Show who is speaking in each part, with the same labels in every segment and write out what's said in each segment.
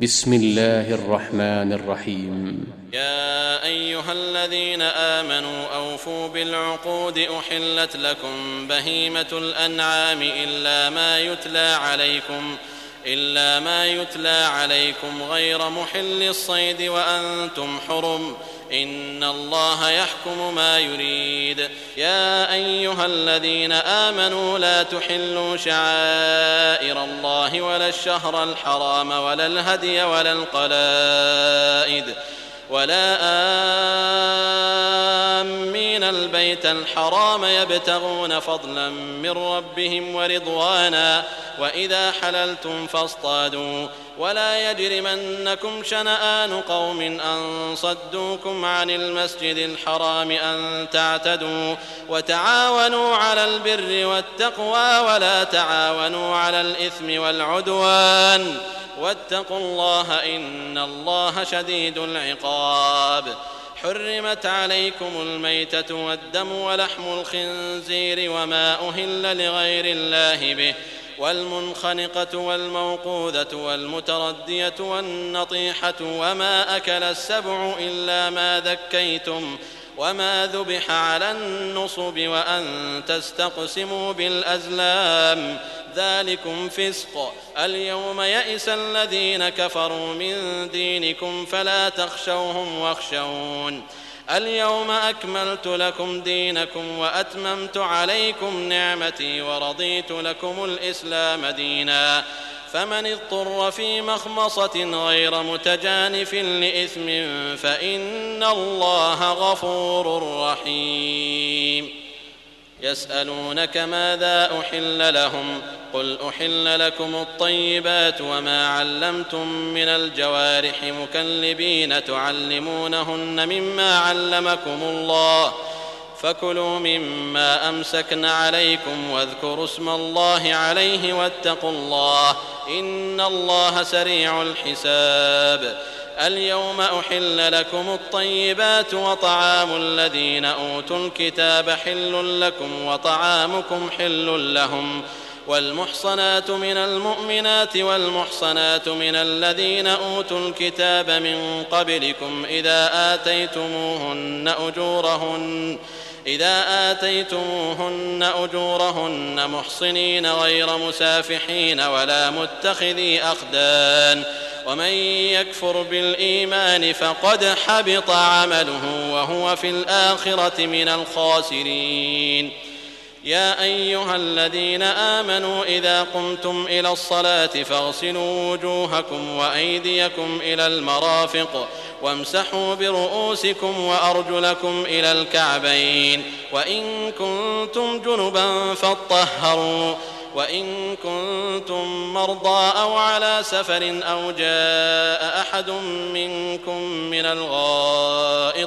Speaker 1: بسم الله الرحمن الرحيم.
Speaker 2: يا أيها الذين آمنوا أوفوا بالعقود أحلت لكم بهيمة الأنعام إلا ما يتلى عليكم غير محل الصيد وأنتم حرم إن الله يحكم ما يريد. يا أيها الذين آمنوا لا تحلوا شعائر الله ولا الشهر الحرام ولا الهدي ولا القلائد ولا آمين البيت الحرام يبتغون فضلا من ربهم ورضوانا وإذا حللتم فاصطادوا ولا يجرمنكم شنآن قوم أن صدوكم عن المسجد الحرام أن تعتدوا وتعاونوا على البر والتقوى ولا تعاونوا على الإثم والعدوان واتقوا الله إن الله شديد العقاب. حرمت عليكم الميتة والدم ولحم الخنزير وما أهل لغير الله به والمنخنقة والموقوذة والمتردية والنطيحة وما أكل السبع إلا ما ذكيتم وما ذبح على النصب وأن تستقسموا بالأزلام ذلكم فسق. اليوم يئس الذين كفروا من دينكم فلا تخشوهم واخشون. اليوم أكملت لكم دينكم وأتممت عليكم نعمتي ورضيت لكم الإسلام دينا فمن اضطر في مخمصة غير متجانف لإثم فإن الله غفور رحيم. يسألونك ماذا أحل لهم قل أحل لكم الطيبات وما علمتم من الجوارح مكلبين تعلمونهن مما علمكم الله فكلوا مما أمسكن عليكم واذكروا اسم الله عليه واتقوا الله إن الله سريع الحساب. اليوم أحل لكم الطيبات وطعام الذين أوتوا الكتاب حل لكم وطعامكم حل لهم والمحصنات من المؤمنات والمحصنات من الذين أوتوا الكتاب من قبلكم إذا آتيتموهن أجورهن محصنين غير مسافحين ولا متخذي أخدان ومن يكفر بالإيمان فقد حبط عمله وهو في الآخرة من الخاسرين. يا أيها الذين آمنوا إذا قمتم إلى الصلاة فاغسلوا وجوهكم وأيديكم إلى المرافق وامسحوا برؤوسكم وأرجلكم إلى الكعبين وإن كنتم جنبا فاطهروا وإن كنتم مرضى أو على سفر أو جاء أحد منكم من الغائط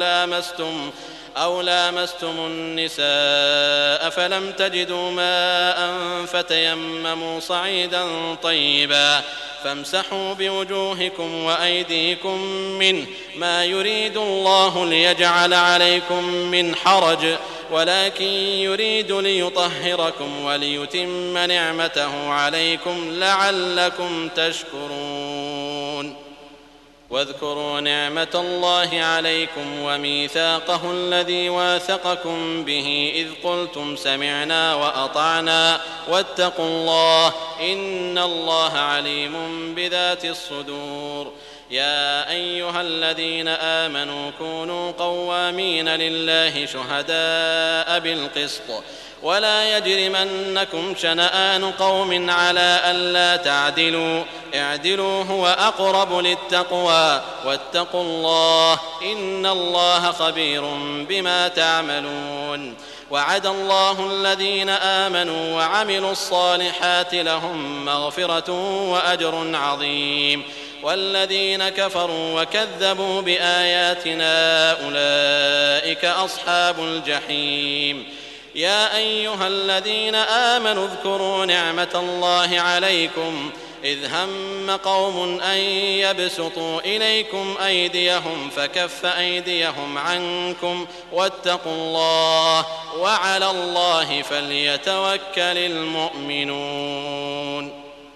Speaker 2: أو لامستم النساء فلم تجدوا ماء فتيمموا صعيدا طيبا فامسحوا بوجوهكم وأيديكم منه ما يريد الله ليجعل عليكم من حرج ولكن يريد ليطهركم وليتم نعمته عليكم لعلكم تشكرون. واذكروا نعمة الله عليكم وميثاقه الذي واثقكم به إذ قلتم سمعنا وأطعنا واتقوا الله إن الله عليم بذات الصدور. يا أيها الذين آمنوا كونوا قوامين لله شهداء بالقسط ولا يجرمنكم شنآن قوم على ألا تعدلوا اعدلوا هو أقرب للتقوى واتقوا الله إن الله خبير بما تعملون. وعد الله الذين آمنوا وعملوا الصالحات لهم مغفرة وأجر عظيم والذين كفروا وكذبوا بآياتنا أولئك أصحاب الجحيم. يا أيها الذين آمنوا اذكروا نعمة الله عليكم إذ هم قوم أن يبسطوا إليكم أيديهم فكف أيديهم عنكم واتقوا الله وعلى الله فليتوكل المؤمنون.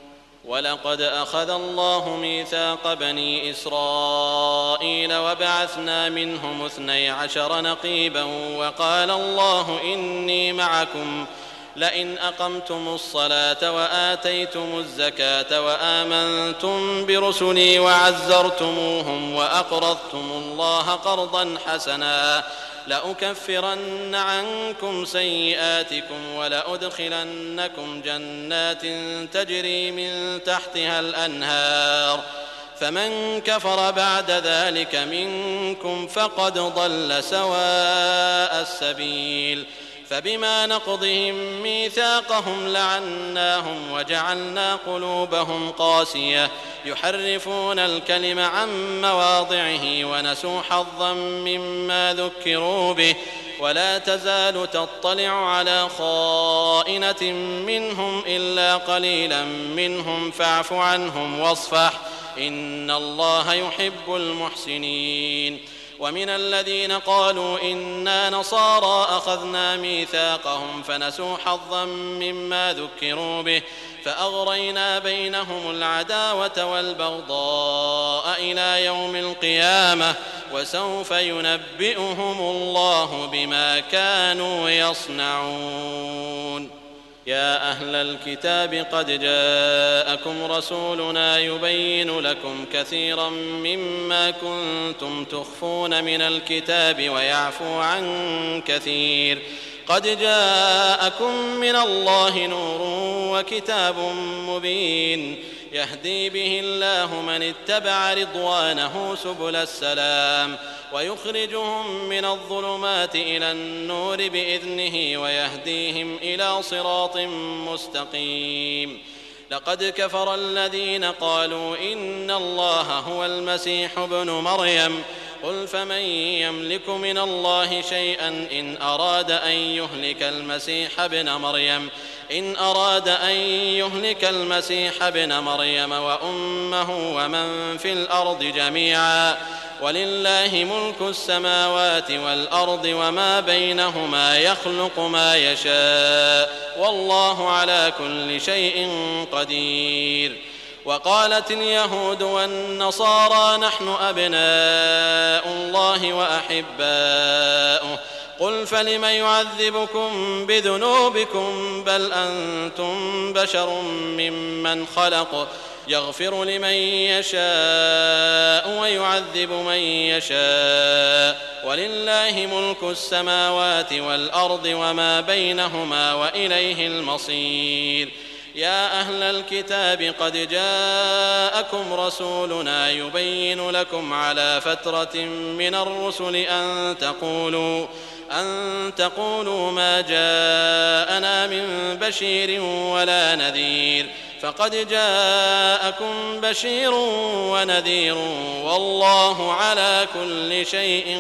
Speaker 2: ولقد أخذ الله ميثاق بني إسرائيل وبعثنا منهم 12 نقيبا وقال الله إني معكم لئن أقمتم الصلاة وآتيتم الزكاة وآمنتم برسلي وعزرتموهم وأقرضتم الله قرضا حسنا لأكفرن عنكم سيئاتكم ولأدخلنكم جنات تجري من تحتها الأنهار فمن كفر بعد ذلك منكم فقد ضل سواء السبيل فبما نقضهم ميثاقهم لعناهم وجعلنا قلوبهم قاسية يحرفون الكلم عن مواضعه ونسوا حظا مما ذكروا به ولا تزال تطلع على خائنة منهم إلا قليلا منهم فاعف عنهم واصفح إن الله يحب المحسنين ومن الذين قالوا إنا نصارى أخذنا ميثاقهم فنسوا حظا مما ذكروا به فأغرينا بينهم العداوة والبغضاء إلى يوم القيامة وسوف ينبئهم الله بما كانوا يصنعون يا أهل الكتاب قد جاءكم رسولنا يبين لكم كثيرا مما كنتم تخفون من الكتاب ويعفو عن كثير قد جاءكم من الله نور وكتاب مبين يهدي به الله من اتبع رضوانه سبل السلام ويخرجهم من الظلمات إلى النور بإذنه ويهديهم إلى صراط مستقيم لقد كفر الذين قالوا إن الله هو المسيح ابن مريم قل فمن يملك من الله شيئا إن أراد أن يهلك المسيح ابن مريم وأمه ومن في الأرض جميعا ولله ملك السماوات والأرض وما بينهما يخلق ما يشاء والله على كل شيء قدير وقالت اليهود والنصارى نحن أبناء الله وأحباؤه قل فلم يعذبكم بذنوبكم بل أنتم بشر ممن خلق يغفر لمن يشاء ويعذب من يشاء ولله ملك السماوات والأرض وما بينهما وإليه المصير يا أهل الكتاب قد جاءكم رسولنا يبين لكم على فترة من الرسل أن تقولوا ما جاءنا من بشير ولا نذير فقد جاءكم بشير ونذير والله على كل شيء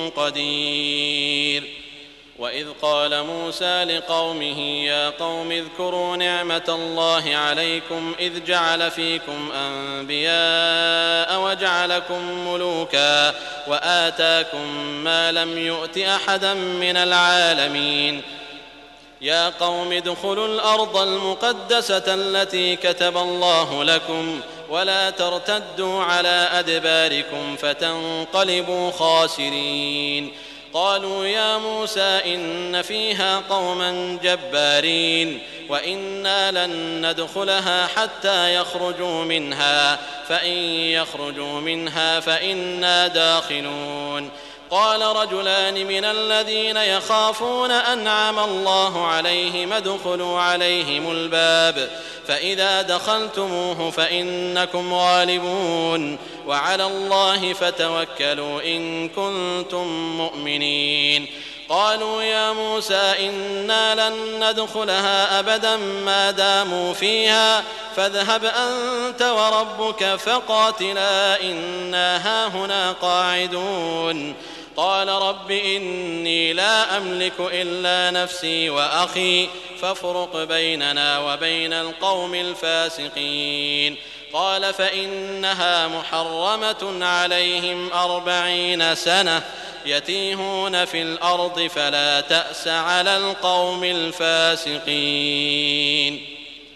Speaker 2: قدير وإذ قال موسى لقومه يا قوم اذكروا نعمة الله عليكم إذ جعل فيكم أنبياء وجعلكم ملوكا وآتاكم ما لم يؤت أحدا من العالمين يا قوم ادخلوا الأرض المقدسة التي كتب الله لكم ولا ترتدوا على أدباركم فتنقلبوا خاسرين قالوا يا موسى إن فيها قوما جبارين وإنا لن ندخلها حتى يخرجوا منها فإن يخرجوا منها فإنا داخلون قال رجلان من الذين يخافون أنعم الله عليهم ادخلوا عليهم الباب فإذا دخلتموه فإنكم غالبون وعلى الله فتوكلوا إن كنتم مؤمنين قالوا يا موسى إنا لن ندخلها أبدا ما داموا فيها فاذهب أنت وربك فقاتلا إنا هاهنا قاعدون قال رب إني لا أملك إلا نفسي وأخي فافرق بيننا وبين القوم الفاسقين قال فإنها محرمة عليهم 40 سنة يتيهون في الأرض فلا تأس على القوم الفاسقين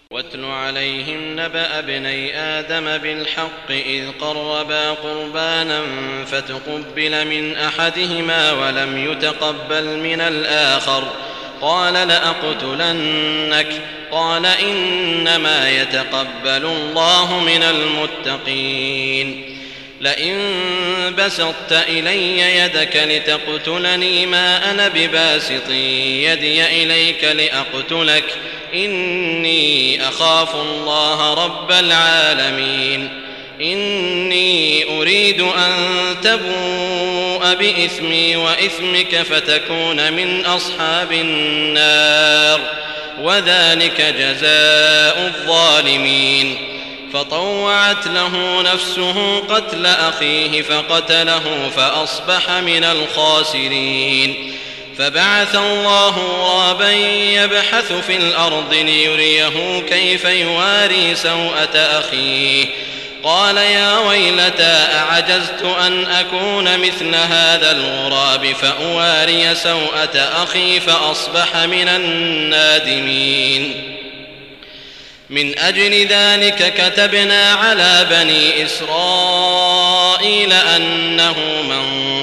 Speaker 2: واتل عليهم نبأ ابني آدم بالحق إذ قربا قربانا فتقبل من أحدهما ولم يتقبل من الآخر قال لأقتلنك قال إنما يتقبل الله من المتقين لئن بسطت إلي يدك لتقتلني ما أنا بباسط يدي إليك لأقتلك إني أخاف الله رب العالمين إني أريد أن تبوء بإثمي وإثمك فتكون من أصحاب النار وذلك جزاء الظالمين فطوعت له نفسه قتل أخيه فقتله فأصبح من الخاسرين فبعث الله غرابا يبحث في الأرض ليريه كيف يواري سوءة أخيه قال يا ويلتى أعجزت أن أكون مثل هذا الغراب فأواري سوءة أخي فأصبح من النادمين من أجل ذلك كتبنا على بني إسرائيل أنه من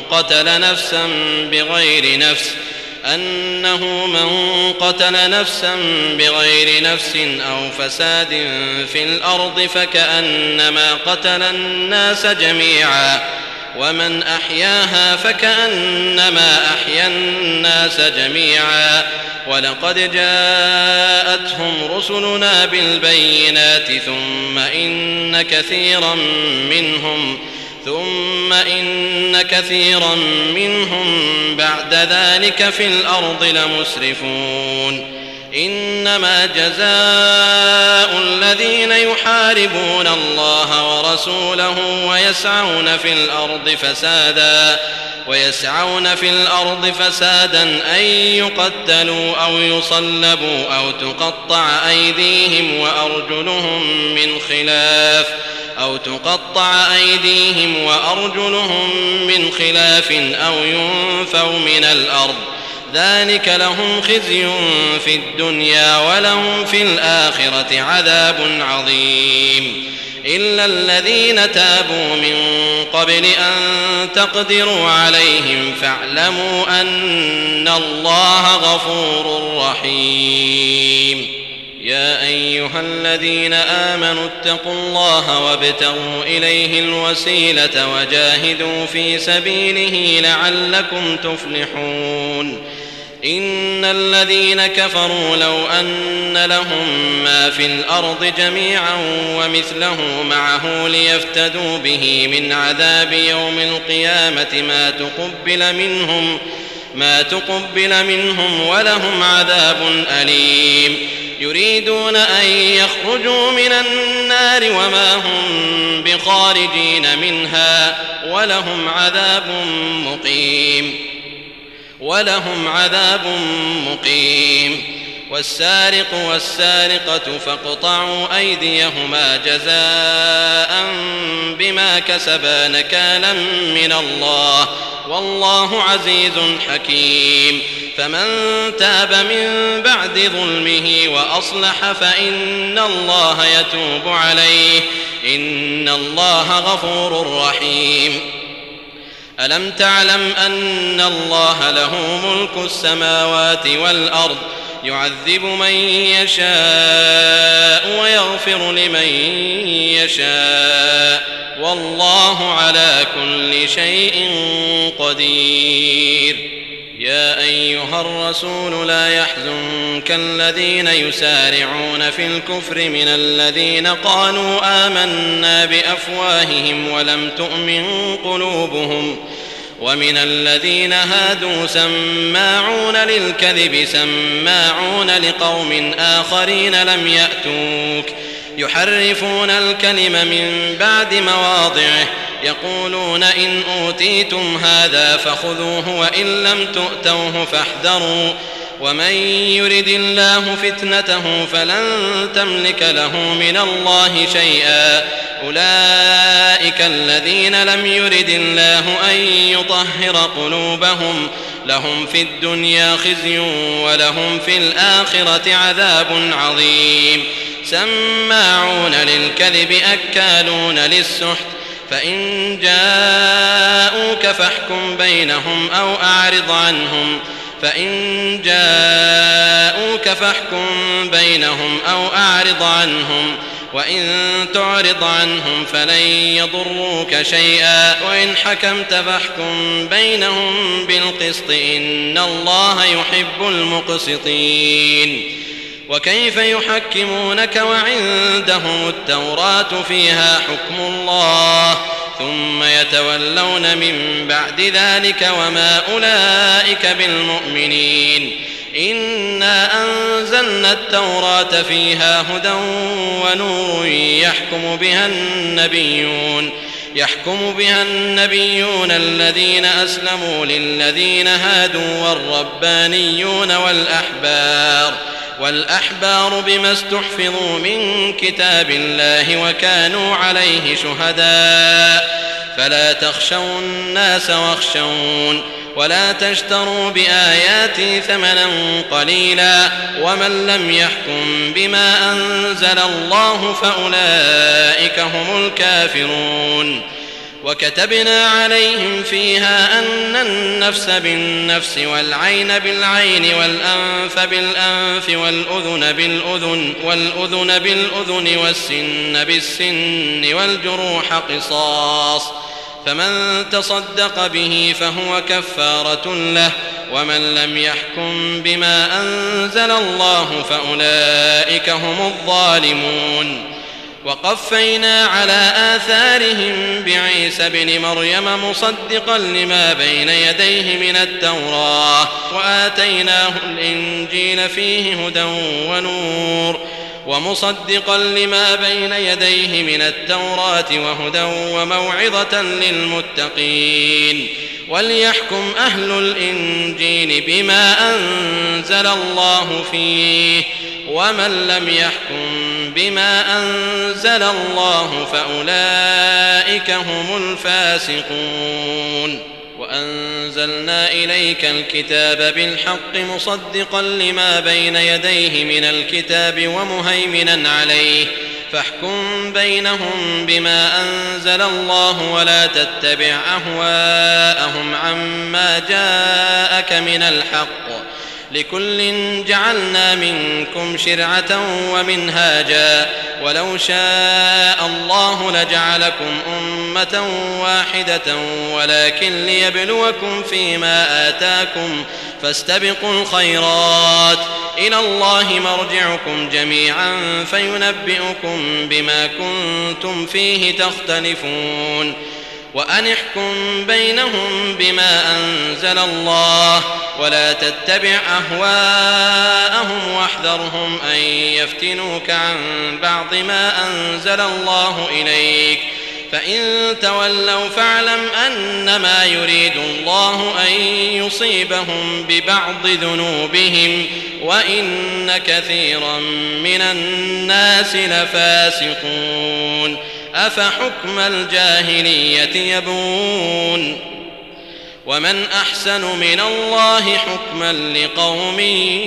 Speaker 2: قتل نفسا بغير نفس أو فساد في الأرض فكأنما قتل الناس جميعا ومن أحياها فكأنما أحيا الناس جميعا ولقد جاءتهم رسلنا بالبينات ثم إن كثيرا منهم بعد ذلك في الأرض لمسرفون إنما جزاء الذين يحاربون الله ورسوله ويسعون في الأرض فسادا أن يقتلوا أو يصلبوا أو تقطع أيديهم وأرجلهم من خلاف أو ينفوا من الأرض ذلك لهم خزي في الدنيا ولهم في الآخرة عذاب عظيم إلا الذين تابوا من قبل أن تقدروا عليهم فاعلموا أن الله غفور رحيم يا أيها الذين آمنوا اتقوا الله وابتغوا إليه الوسيلة وجاهدوا في سبيله لعلكم تفلحون إن الذين كفروا لو أن لهم ما في الأرض جميعا ومثله معه ليفتدوا به من عذاب يوم القيامة ما تقبل منهم ولهم عذاب أليم يريدون أن يخرجوا من النار وما هم بخارجين منها ولهم عذاب مقيم والسارق والسارقة فاقطعوا أيديهما جزاء بما كسبا نكالا من الله والله عزيز حكيم فمن تاب من بعد ظلمه وأصلح فإن الله يتوب عليه إن الله غفور رحيم ألم تعلم أن الله له ملك السماوات والأرض يعذب من يشاء ويغفر لمن يشاء والله على كل شيء قدير يا أيها الرسول لا يحزنك الذين يسارعون في الكفر من الذين قالوا آمنا بأفواههم ولم تؤمن قلوبهم ومن الذين هادوا سماعون للكذب سماعون لقوم آخرين لم يأتوك يحرفون الكلم من بعد مواضعه يقولون إن أوتيتم هذا فخذوه وإن لم تؤتوه فاحذروا ومن يرد الله فتنته فلن تملك له من الله شيئا أولئك الذين لم يرد الله أن يطهر قلوبهم لهم في الدنيا خزي ولهم في الآخرة عذاب عظيم سماعون للكذب أكالون للسحت فإن جاءوك فاحكم بينهم أو أعرض عنهم وإن تعرض عنهم فلن يضروك شيئا وإن حكمت فاحكم بينهم بالقسط إن الله يحب المقسطين. وكيف يحكمونك وعندهم التوراة فيها حكم الله ثم يتولون من بعد ذلك وما أولئك بالمؤمنين. إنا أنزلنا التوراة فيها هدى ونور يحكم بها النبيون الذين أسلموا للذين هادوا والربانيون والأحبار بما استحفظوا من كتاب الله وكانوا عليه شهداء فلا تخشوا الناس واخشون ولا تشتروا بآياتي ثمنا قليلا ومن لم يحكم بما أنزل الله فأولئك هم الكافرون. وكتبنا عليهم فيها أن النفس بالنفس والعين بالعين والأنف بالأنف والأذن بالأذن والسن بالسن والجروح قصاص فمن تصدق به فهو كفارة له ومن لم يحكم بما أنزل الله فأولئك هم الظالمون. وقفينا على آثارهم بعيسى بن مريم مصدقا لما بين يديه من التوراة وآتيناه الإنجيل فيه هدى ونور ومصدقا لما بين يديه من التوراة وهدى وموعظة للمتقين. وليحكم أهل الإنجيل بما أنزل الله فيه ومن لم يحكم بما أنزل الله فأولئك هم الفاسقون. وأنزلنا إليك الكتاب بالحق مصدقا لما بين يديه من الكتاب ومهيمنا عليه فاحكم بينهم بما أنزل الله ولا تتبع أهواءهم عما جاءك من الحق لكل جعلنا منكم شرعة ومنهاجا ولو شاء الله لجعلكم أمة واحدة ولكن ليبلوكم فيما آتاكم فاستبقوا الخيرات إلى الله مرجعكم جميعا فينبئكم بما كنتم فيه تختلفون. وأن احكم بينهم بما أنزل الله ولا تتبع أهواءهم واحذرهم أن يفتنوك عن بعض ما أنزل الله إليك فإن تولوا فاعلم أنما يريد الله أن يصيبهم ببعض ذنوبهم وإن كثيرا من الناس لفاسقون. أفحكم الجاهلية يبغون ومن أحسن من الله حكما لقوم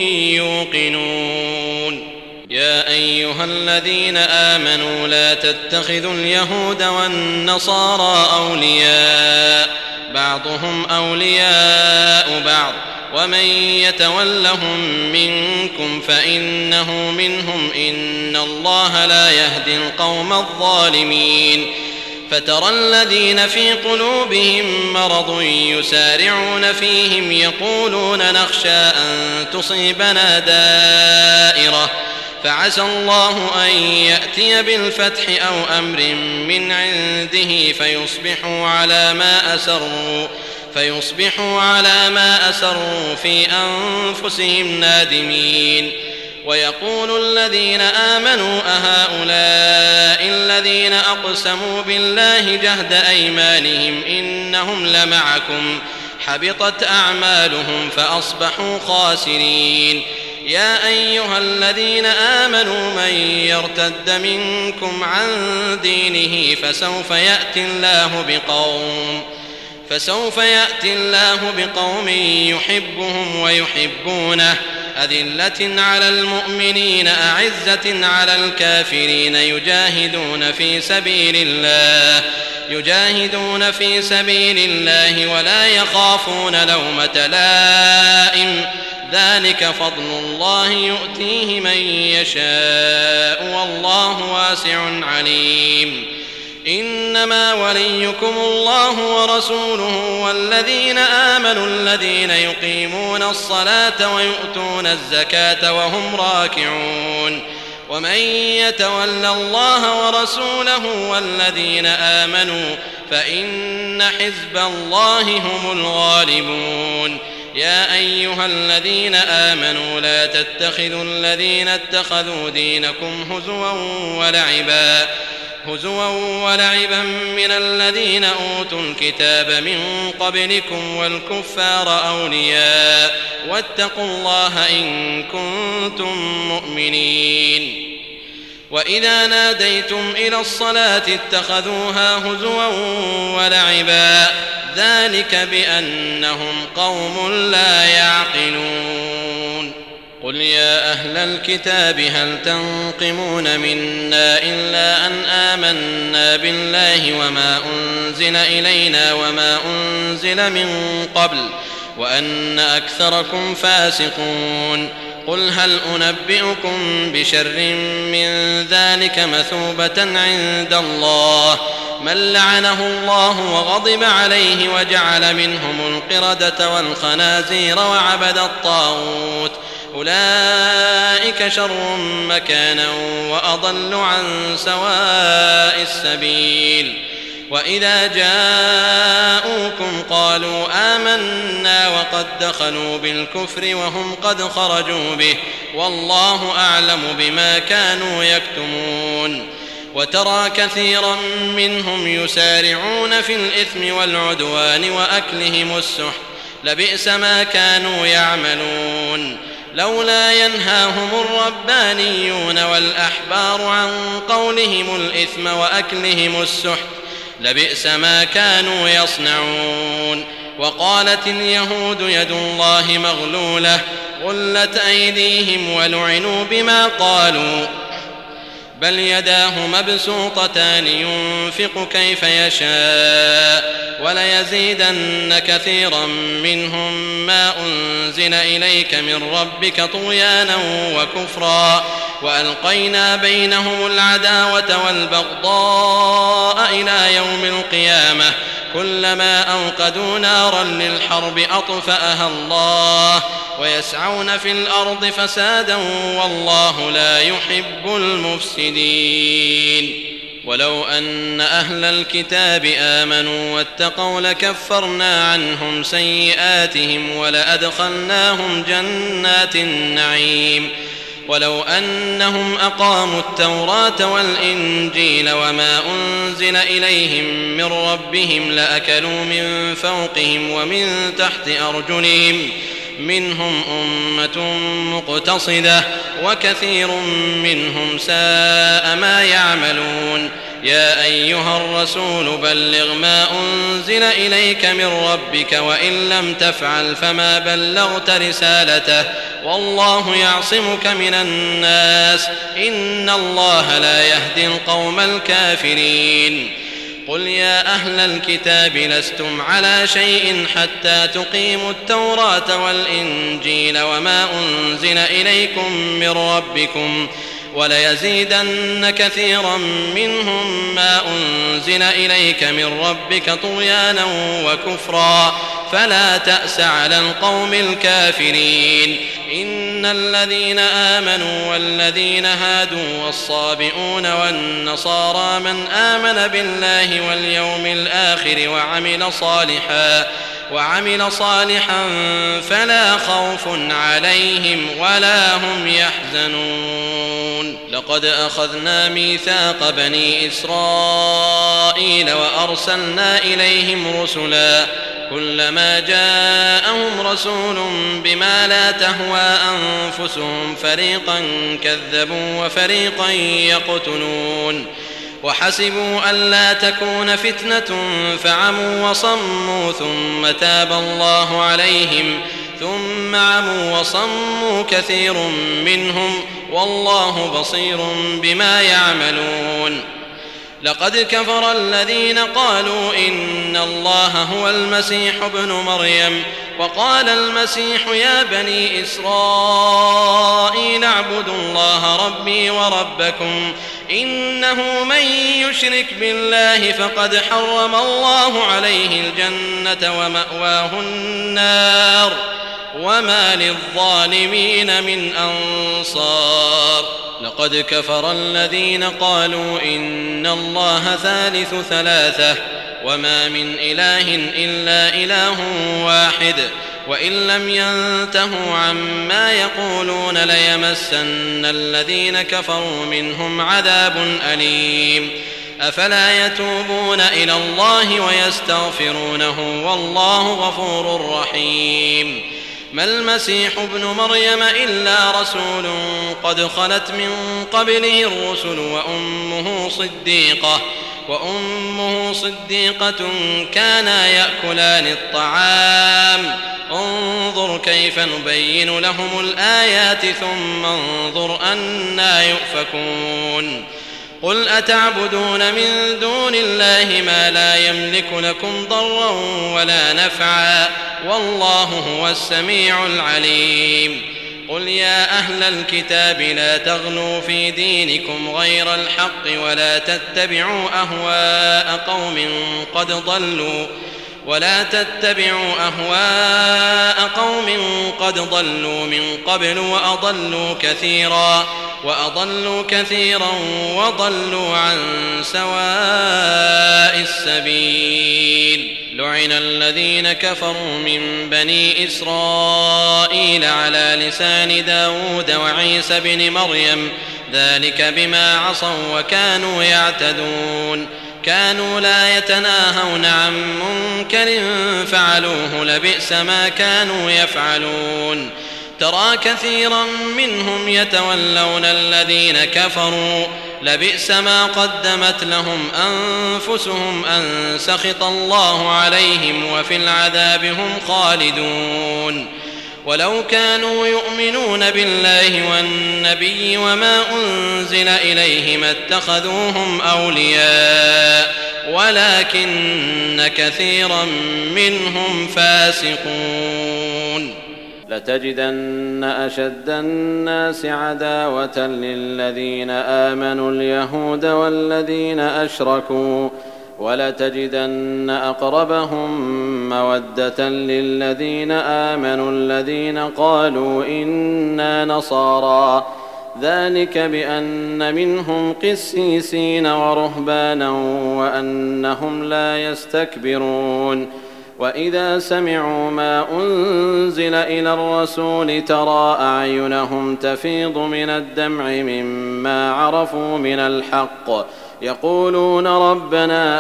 Speaker 2: يوقنون. يا أيها الذين آمنوا لا تتخذوا اليهود والنصارى أولياء بعضهم أولياء بعض ومن يتولهم منكم فإنه منهم إن الله لا يهدي القوم الظالمين. فترى الذين في قلوبهم مرض يسارعون فيهم يقولون نخشى أن تصيبنا دائرة فعسى الله أن يأتي بالفتح أو أمر من عنده فيصبحوا على ما أسروا في أنفسهم نادمين. ويقول الذين آمنوا أهؤلاء الذين أقسموا بالله جهد أيمانهم إنهم لمعكم حبطت أعمالهم فأصبحوا خاسرين. يا أيها الذين آمنوا من يرتد منكم عن دينه فسوف يأتي الله بقوم يحبهم ويحبونه أذلة على المؤمنين أعزة على الكافرين يجاهدون في سبيل الله ولا يخافون لومة لائم ذلك فضل الله يؤتيه من يشاء والله واسع عليم إنما وليكم الله ورسوله والذين آمنوا الذين يقيمون الصلاة ويؤتون الزكاة وهم راكعون ومن يتول الله ورسوله والذين آمنوا فإن حزب الله هم الغالبون يا أيها الذين آمنوا لا تتخذوا الذين اتخذوا دينكم هزوا ولعبا من الذين أوتوا الكتاب من قبلكم والكفار أولياء واتقوا الله إن كنتم مؤمنين وإذا ناديتم إلى الصلاة اتخذوها هزوا ولعبا ذلك بأنهم قوم لا يعقلون قل يا أهل الكتاب هل تنقمون منا إلا أن آمنا بالله وما أنزل إلينا وما أنزل من قبل وأن أكثركم فاسقون قل هل أنبئكم بشر من ذلك مثوبة عند الله من لعنه الله وغضب عليه وجعل منهم القردة والخنازير وعبد الطاغوت أولئك شر مكانا وأضل عن سواء السبيل وإذا جاءوكم قالوا آمنا وقد دخلوا بالكفر وهم قد خرجوا به والله أعلم بما كانوا يكتمون وترى كثيرا منهم يسارعون في الإثم والعدوان وأكلهم السحت لبئس ما كانوا يعملون لولا ينهاهم الربانيون والأحبار عن قولهم الإثم وأكلهم السحت لبئس ما كانوا يصنعون وقالت اليهود يد الله مغلولة غلت أيديهم ولعنوا بما قالوا بل يداه مبسوطتان ينفق كيف يشاء وليزيدن كثيرا منهم ما أنزل إليك من ربك طغيانا وكفرا وألقينا بينهم العداوة والبغضاء إلى يوم القيامة كلما أوقدوا نارا للحرب أطفأها الله ويسعون في الأرض فسادا والله لا يحب المفسدين ولو أن أهل الكتاب آمنوا واتقوا لكفرنا عنهم سيئاتهم ولأدخلناهم جنات النعيم ولو أنهم أقاموا التوراة والإنجيل وما أنزل إليهم من ربهم لأكلوا من فوقهم ومن تحت أرجلهم منهم أمة مقتصدة وكثير منهم ساء ما يعملون يا أيها الرسول بلغ ما أنزل إليك من ربك وإن لم تفعل فما بلغت رسالته والله يعصمك من الناس إن الله لا يهدي القوم الكافرين قل يا أهل الكتاب لستم على شيء حتى تقيموا التوراة والإنجيل وما أنزل إليكم من ربكم وليزيدن كثيرا منهم ما أنزل إليك من ربك طغيانا وكفرا فلا تأس على القوم الكافرين إن الذين آمنوا والذين هادوا والصابئون والنصارى من آمن بالله واليوم الآخر وعمل صالحا فلا خوف عليهم ولا هم يحزنون لقد أخذنا ميثاق بني إسرائيل وأرسلنا إليهم رسلا كلما جاءهم رسول بما لا تهوى أنفسهم فريقا كذبوا وفريقا يقتلون وحسبوا ألا تكون فتنة فعموا وصموا ثم تاب الله عليهم ثم عموا وصموا كثير منهم والله بصير بما يعملون. لقد كفر الذين قالوا إن الله هو المسيح ابن مريم وقال المسيح يا بني إسرائيل اعبدوا الله ربي وربكم إنه من يشرك بالله فقد حرم الله عليه الجنة ومأواه النار وما للظالمين من أنصار. لقد كفر الذين قالوا إن الله ثالث ثلاثة وما من إله إلا إله واحد وإن لم ينتهوا عما يقولون ليمسن الذين كفروا منهم عذاب أليم. أفلا يتوبون إلى الله ويستغفرونه والله غفور رحيم. ما المسيح ابن مريم إلا رسول قد خلت من قبله الرسل وأمه صديقة كانا يأكلان الطعام انظر كيف نبين لهم الآيات ثم انظر أنى يؤفكون. قل أتعبدون من دون الله ما لا يملك لكم ضرا ولا نفعا والله هو السميع العليم. قل يا أهل الكتاب لا تغلوا في دينكم غير الحق ولا تتبعوا أهواء قوم قد ضلوا من قبل وأضلوا كثيرا وضلوا عن سواء السبيل. لعن الذين كفروا من بني إسرائيل على لسان داود وعيسى بن مريم ذلك بما عصوا وكانوا يعتدون. كانوا لا يتناهون عن منكر فعلوه لبئس ما كانوا يفعلون. ترى كثيرا منهم يتولون الذين كفروا لبئس ما قدمت لهم أنفسهم أن سخط الله عليهم وفي العذاب هم خالدون. ولو كانوا يؤمنون بالله والنبي وما أنزل إليه ما اتخذوهم أولياء ولكن كثيرا منهم فاسقون.
Speaker 3: لتجدن أشد الناس عداوة للذين آمنوا اليهود والذين أشركوا ولتجدن أقربهم مودة للذين آمنوا الذين قالوا إنا نصارى ذلك بأن منهم قسيسين ورهبانا وأنهم لا يستكبرون. وإذا سمعوا ما أنزل إلى الرسول ترى أعينهم تفيض من الدمع مما عرفوا من الحق يقولون ربنا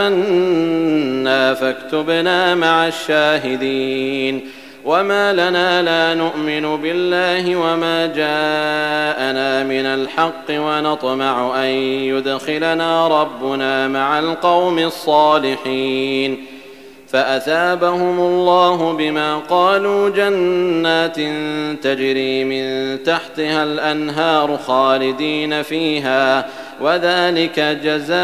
Speaker 3: آمنا فاكتبنا مع الشاهدين. وما لنا لا نؤمن بالله وما جاءنا من الحق ونطمع أن يدخلنا ربنا مع القوم الصالحين. فأثابهم الله بما قالوا جنات تجري من تحتها الأنهار خالدين فيها وذلك جزاء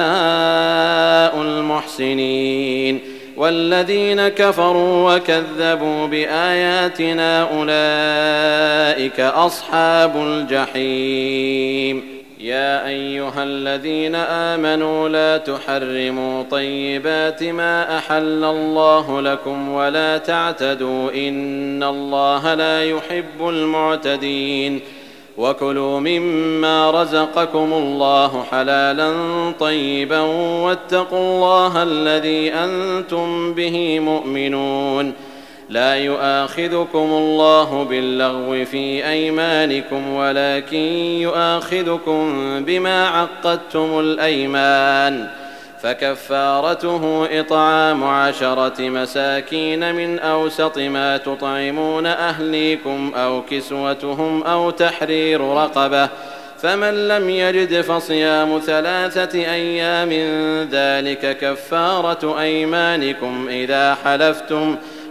Speaker 3: المحسنين. والذين كفروا وكذبوا بآياتنا أولئك أصحاب الجحيم. يا أيها الذين آمنوا لا تحرموا طيبات ما أحل الله لكم ولا تعتدوا إن الله لا يحب المعتدين. وكلوا مما رزقكم الله حلالا طيبا واتقوا الله الذي أنتم به مؤمنون. لا يؤاخذكم الله باللغو في أيمانكم ولكن يؤاخذكم بما عقدتم الأيمان. فكفارته إطعام 10 مساكين من أوسط ما تطعمون أهليكم أو كسوتهم أو تحرير رقبة فمن لم يجد فصيام 3 أيام ذلك كفارة أيمانكم إذا حلفتم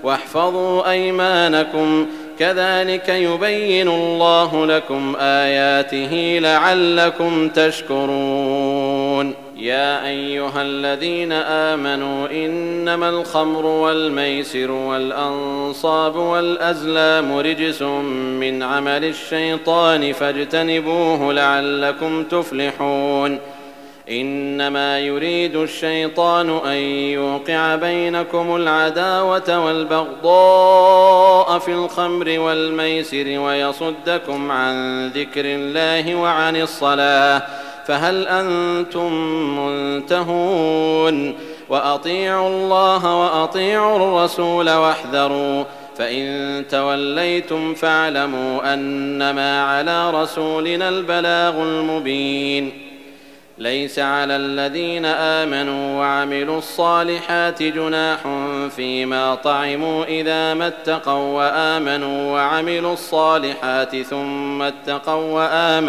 Speaker 3: واحفظوا أيمانكم كذلك يبين الله لكم آياته لعلكم تشكرون. يا أيها الذين آمنوا إنما الخمر والميسر والأنصاب والأزلام رجس من عمل الشيطان فاجتنبوه لعلكم تفلحون. إنما يريد الشيطان أن يوقع بينكم العداوة والبغضاء في الخمر والميسر ويصدكم عن ذكر الله وعن الصلاة فهل أنتم منتهون؟ وأطيعوا الله وأطيعوا الرسول واحذروا فإن توليتم فاعلموا أنما على رسولنا البلاغ المبين. ليس على الذين آمنوا وعملوا الصالحات جناح فيما طعموا إذا ما اتقوا وآمنوا وعملوا الصالحات ثم اتقوا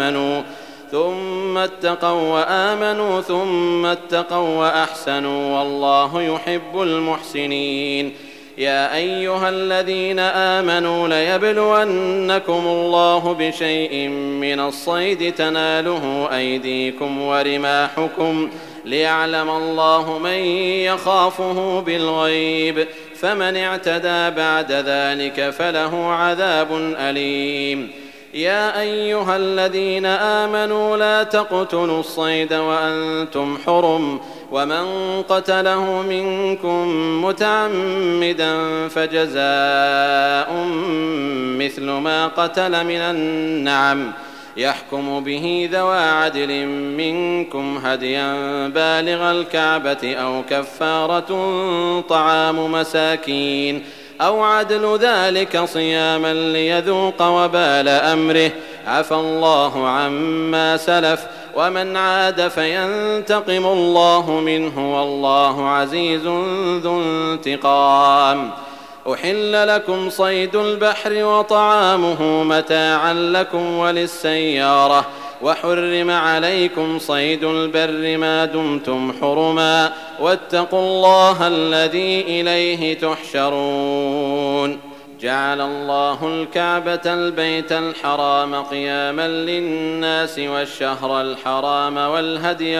Speaker 3: وآمنوا وأحسنوا والله يحب المحسنين. يا أيها الذين آمنوا ليبلونكم الله بشيء من الصيد تناله أيديكم ورماحكم ليعلم الله من يخافه بالغيب فمن اعتدى بعد ذلك فله عذاب أليم. يا أيها الذين آمنوا لا تقتلوا الصيد وأنتم حرم ومن قتله منكم متعمدا فجزاء مثل ما قتل من النعم يحكم به ذوى عدل منكم هديا بالغ الكعبة أو كفارة طعام مساكين أو عدل ذلك صياما ليذوق وبال أمره عفى الله عما سلف ومن عاد فينتقم الله منه والله عزيز ذو انتقام. أحل لكم صيد البحر وطعامه متاعا لكم وللسيارة وحرم عليكم صيد البر ما دمتم حرما واتقوا الله الذي إليه تحشرون. جعل الله الكعبة البيت الحرام قياما للناس والشهر الحرام والهدي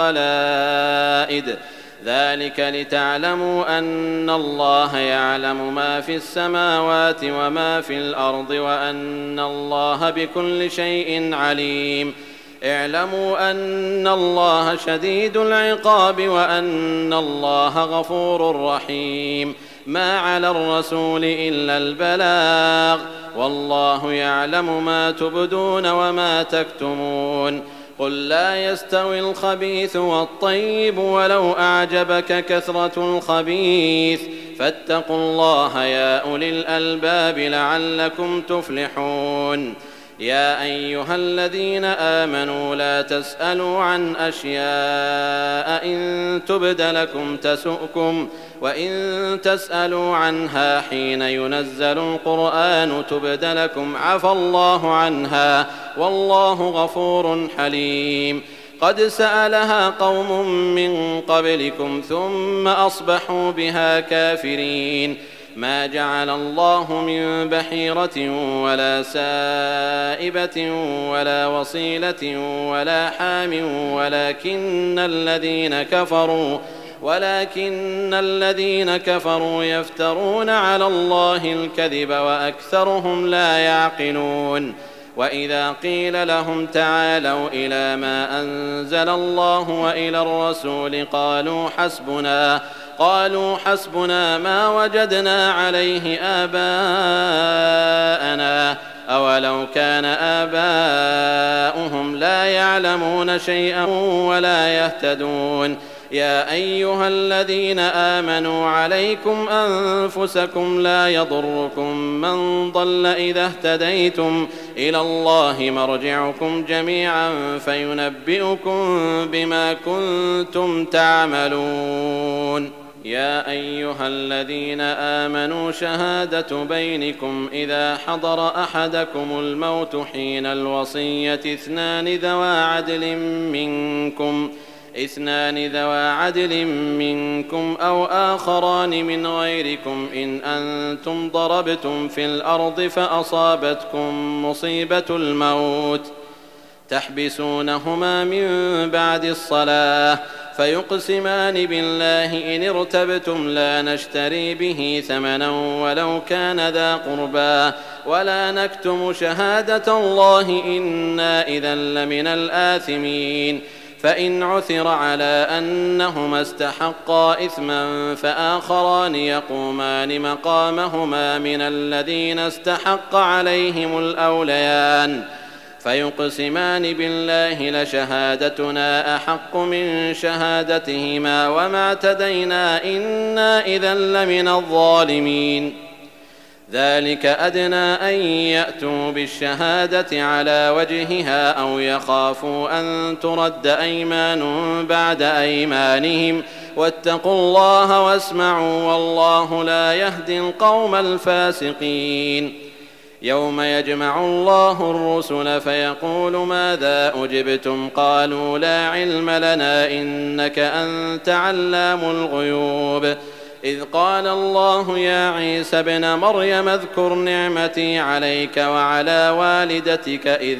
Speaker 3: والقلائد ذلك لتعلموا أن الله يعلم ما في السماوات وما في الأرض وأن الله بكل شيء عليم. اعلموا أن الله شديد العقاب وأن الله غفور رحيم. ما على الرسول إلا البلاغ والله يعلم ما تبدون وما تكتمون. قل لا يستوي الخبيث والطيب ولو أعجبك كثرة الخبيث فاتقوا الله يا أولي الألباب لعلكم تفلحون. يا أيها الذين آمنوا لا تسألوا عن أشياء إن تبد لكم تسؤكم وإن تسألوا عنها حين ينزل القرآن تبد لكم عفى الله عنها والله غفور حليم. قد سألها قوم من قبلكم ثم أصبحوا بها كافرين. ما جعل الله من بحيرة ولا سائبة ولا وصيلة ولا حام ولكن الذين كفروا يفترون على الله الكذب وأكثرهم لا يعقلون. وإذا قيل لهم تعالوا إلى ما أنزل الله وإلى الرسول قالوا حسبنا ما وجدنا عليه آباءنا أولو كان آباؤهم لا يعلمون شيئا ولا يهتدون. يا أيها الذين آمنوا عليكم أنفسكم لا يضركم من ضل إذا اهتديتم إلى الله مرجعكم جميعا فينبئكم بما كنتم تعملون. يا أيها الذين آمنوا شهادة بينكم إذا حضر أحدكم الموت حين الوصية 2 ذوى عدل منكم 2 ذوى عدل منكم أو آخران من غيركم إن أنتم ضربتم في الأرض فأصابتكم مصيبة الموت تحبسونهما من بعد الصلاة فيقسمان بالله إن ارتبتم لا نشتري به ثمنا ولو كان ذا قربى ولا نكتم شهادة الله إنا إذا لمن الآثمين فإن عثر على أنهما استحقا إثما فآخران يقومان مقامهما من الذين استحق عليهم الأوليان فيقسمان بالله لشهادتنا أحق من شهادتهما وما اعتدينا إنا إذا لمن الظالمين ذلك أدنى أن يأتوا بالشهادة على وجهها أو يخافوا أن ترد أيمان بعد أيمانهم واتقوا الله واسمعوا والله لا يهدي القوم الفاسقين يوم يجمع الله الرسل فيقول ماذا أجبتم قالوا لا علم لنا إنك أنت علام الغيوب إذ قال الله يا عيسى ابن مريم اذكر نعمتي عليك وعلى والدتك إذ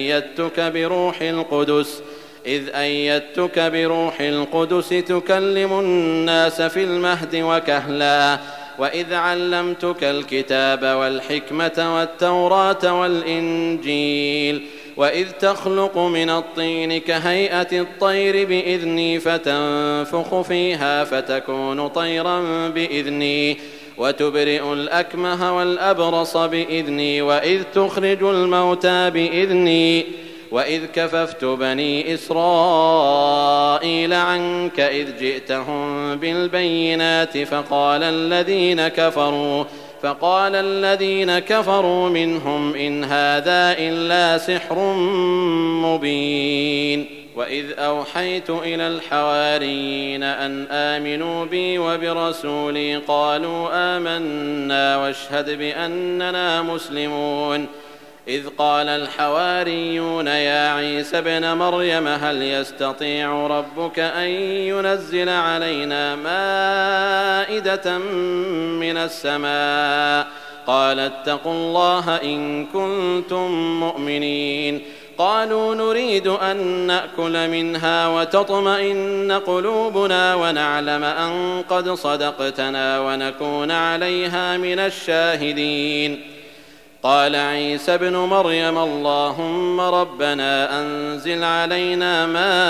Speaker 3: أيدتك بروح القدس تكلم الناس في المهد وكهلا وإذ علمتك الكتاب والحكمة والتوراة والإنجيل وإذ تخلق من الطين كهيئة الطير بإذني فتنفخ فيها فتكون طيرا بإذني وتبرئ الأكمه والأبرص بإذني وإذ تخرج الموتى بإذني وإذ كففت بني إسرائيل عنك إذ جئتهم بالبينات فقال الذين كفروا منهم إن هذا إلا سحر مبين وإذ أوحيت إلى الحواريين أن آمنوا بي وبرسولي قالوا آمنا واشهد بأننا مسلمون إذ قال الحواريون يا عيسى ابن مريم هل يستطيع ربك أن ينزل علينا مائدة من السماء قال اتقوا الله إن كنتم مؤمنين قالوا نريد أن نأكل منها وتطمئن قلوبنا ونعلم أن قد صدقتنا ونكون عليها من الشاهدين قال عيسى ابن مريم اللهم ربنا أنزل علينا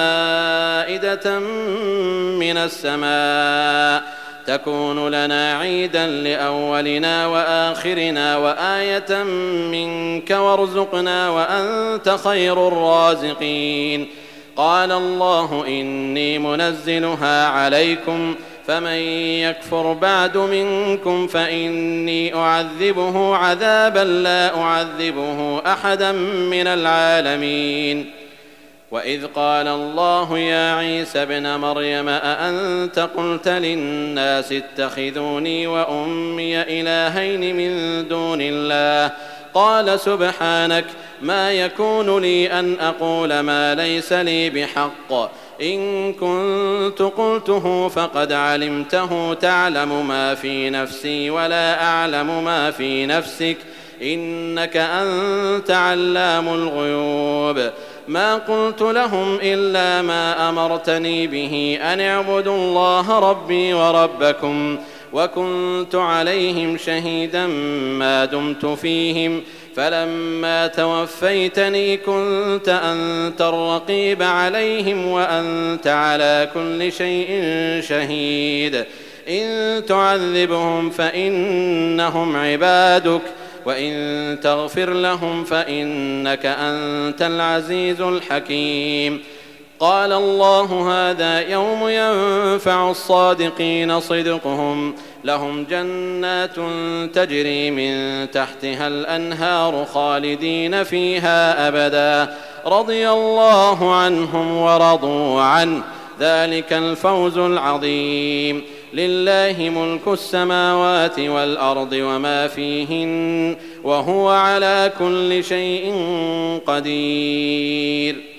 Speaker 3: مائدة من السماء تكون لنا عيدا لأولنا وآخرنا وآية منك وارزقنا وأنت خير الرازقين قال الله إني منزلها عليكم فمن يكفر بعد منكم فإني أعذبه عذابا لا أعذبه أحدا من العالمين وإذ قال الله يا عيسى ابن مريم أأنت قلت للناس اتخذوني وأمي إلهين من دون الله قال سبحانك ما يكون لي أن أقول ما ليس لي بحق إن كنت قلته فقد علمته تعلم ما في نفسي ولا أعلم ما في نفسك إنك أنت علام الغيوب ما قلت لهم إلا ما أمرتني به أن اعبدوا الله ربي وربكم وكنت عليهم شهيدا ما دمت فيهم فلما توفيتني كنت أنت الرقيب عليهم وأنت على كل شيء شهيد إن تعذبهم فإنهم عبادك وإن تغفر لهم فإنك أنت العزيز الحكيم قال الله هذا يوم ينفع الصادقين صدقهم لهم جنات تجري من تحتها الأنهار خالدين فيها أبدا رضي الله عنهم ورضوا عنه ذلك الفوز العظيم لله ملك السماوات والأرض وما فيهن وهو على كل شيء قدير